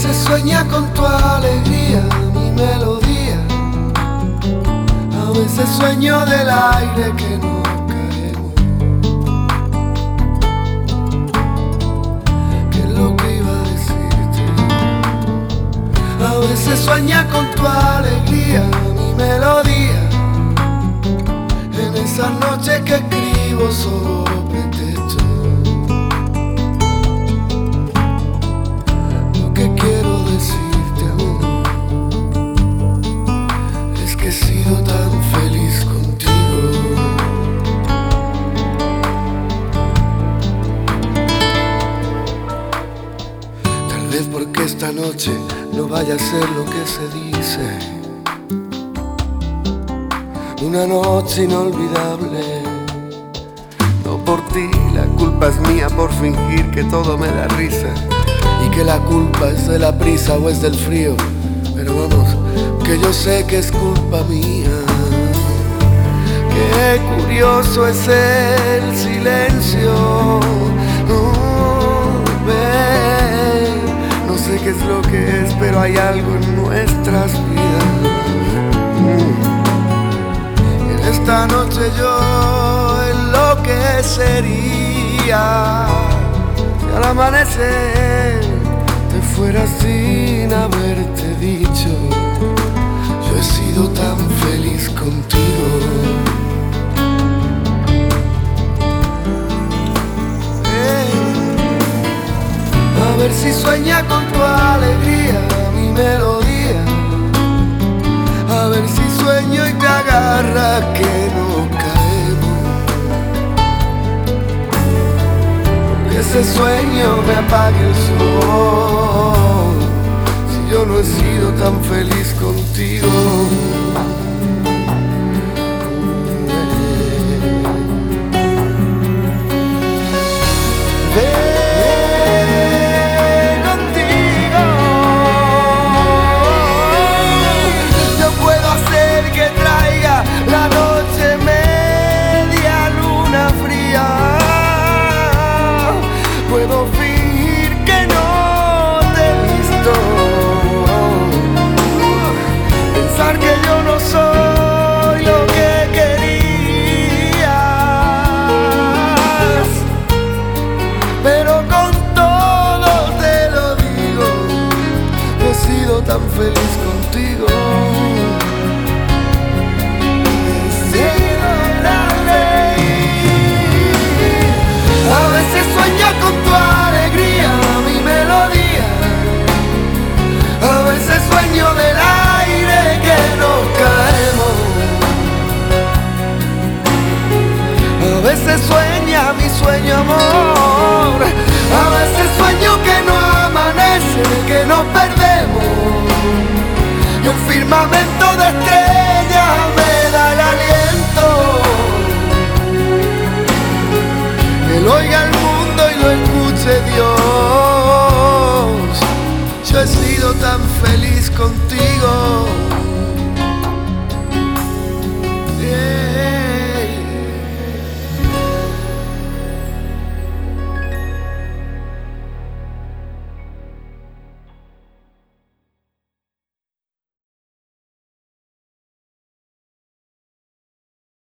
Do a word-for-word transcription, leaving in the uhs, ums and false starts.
veces sueña con tu alegría, mi melodía. A veces sueño del aire que no caemos. ¿Qué es lo que iba a decirte? A veces sueña con tu alegría, mi melodía. En esas noches que escribo solo pretexto. Lo que quiero decirte, amor, es que he sido tan feliz contigo. Tal vez porque esta noche no vaya a ser lo que se dice. Una noche inolvidable. No por ti, la culpa es mía por fingir que todo me da risa y que la culpa es de la prisa o es del frío. Pero vamos, que yo sé que es culpa mía. Qué curioso es el silencio. Oh, ven, no sé qué es lo que es, pero hay algo en nuestras vidas. Mm. Esta noche yo enloquecería si al amanecer te fueras sin haberte dicho. Yo he sido tan feliz contigo. Hey. A ver si sueña con tu alegría, mi melodía. A ver si sueño y te agarra que no caemos. Que ese sueño me apague el sol. Si yo no he sido tan feliz contigo. La noche media luna fría. Puedo fingir que no te he visto. Pensar que yo no soy lo que querías. Pero con todo te lo digo, he sido tan feliz contigo. A veces sueño con tu alegría, mi melodía. A veces sueño del aire que nos caemos. A veces sueña mi sueño, amor. A veces sueño que no amanece, que nos perdemos. Y un firmamento de estrellas me da el aliento. Que lo oiga el mundo y lo escuche Dios. Yo he sido tan feliz contigo.